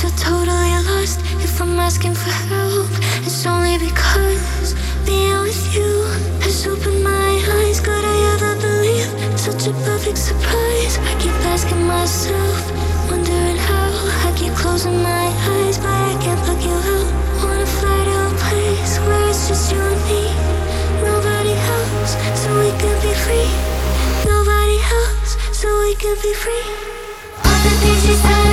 feel totally lost if I'm asking for help. It's only because being with you has opened my eyes. Could I ever believe such a perfect surprise? I keep asking myself, wondering how. I keep closing my eyes, but I can't look you out. Wanna fly to a place where it's just you and me. Nobody else, so we can be free. Nobody else, so we can be free. All the things you said